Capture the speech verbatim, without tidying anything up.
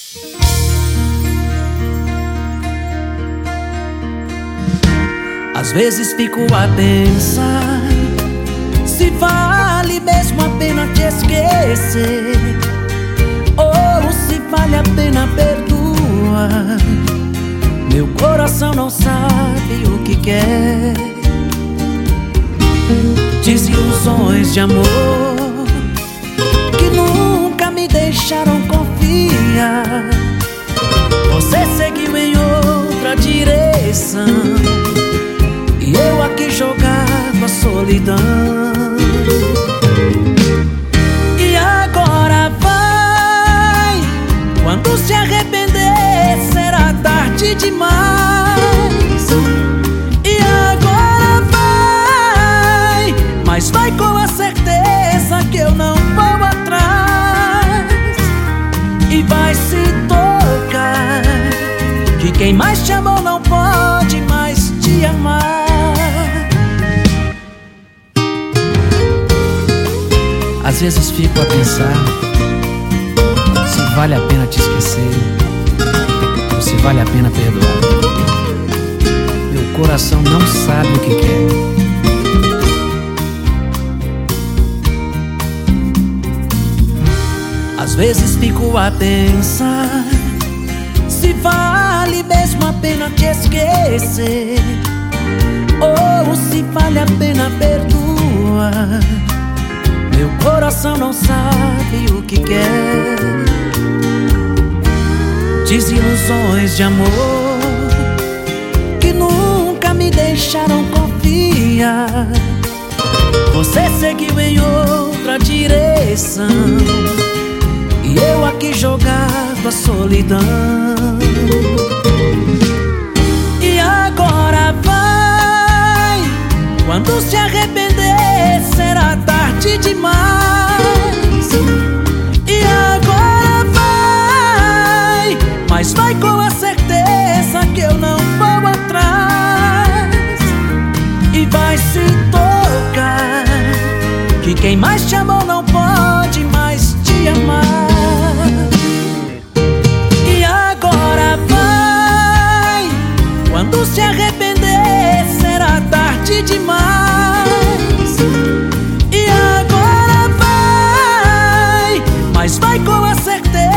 Às vezes fico a pensar se vale mesmo a pena te esquecer, ou se vale a pena perdoar. Meu coração não sabe o que quer. Desilusões de amor que nunca me deixaram confiar. Você seguiu em outra direção e eu aqui jogado à solidão. E agora vai, quando se arrepender será tarde demais. E agora vai, mas vai com a certeza que eu não vou atrás. E vai se tocar que quem mais te amou não pode mais te amar. Às vezes fico a pensar se vale a pena te esquecer, ou se vale a pena perdoar. Meu coração não sabe o que quer. Às vezes fico a pensar se vale mesmo a pena te esquecer, ou se vale a pena perdoar. Meu coração não sabe o que quer. Desilusões de amor que nunca me deixaram confiar. Você seguiu em outra direção e eu aqui jogado à solidão. E agora vai, quando se arrepender será tarde demais. E agora vai, mas vai com a certeza que eu não vou atrás. E vai se tocar que quem mais te amou não pode mais te amar. E agora vai, quando se arrepender será tarde demais. E agora vai, mas vai com a certeza